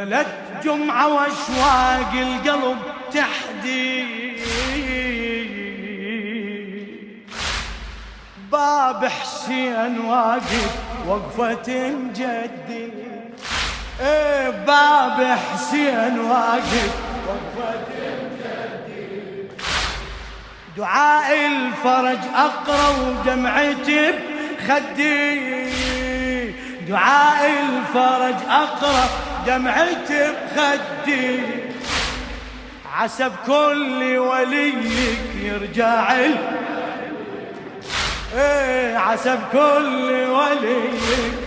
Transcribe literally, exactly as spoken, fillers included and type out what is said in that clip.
ليلة جمعة واشواق القلب تحدي، باب حسين واقف وقفة جدي، ايه باب حسين واقف وقفة جدي، دعاء الفرج اقرا ودمعتي بخدي، دعاء الفرج اقرا دمعتي بخدي، عسى بكل وليك يرجع ال ايه عسى بكل وليك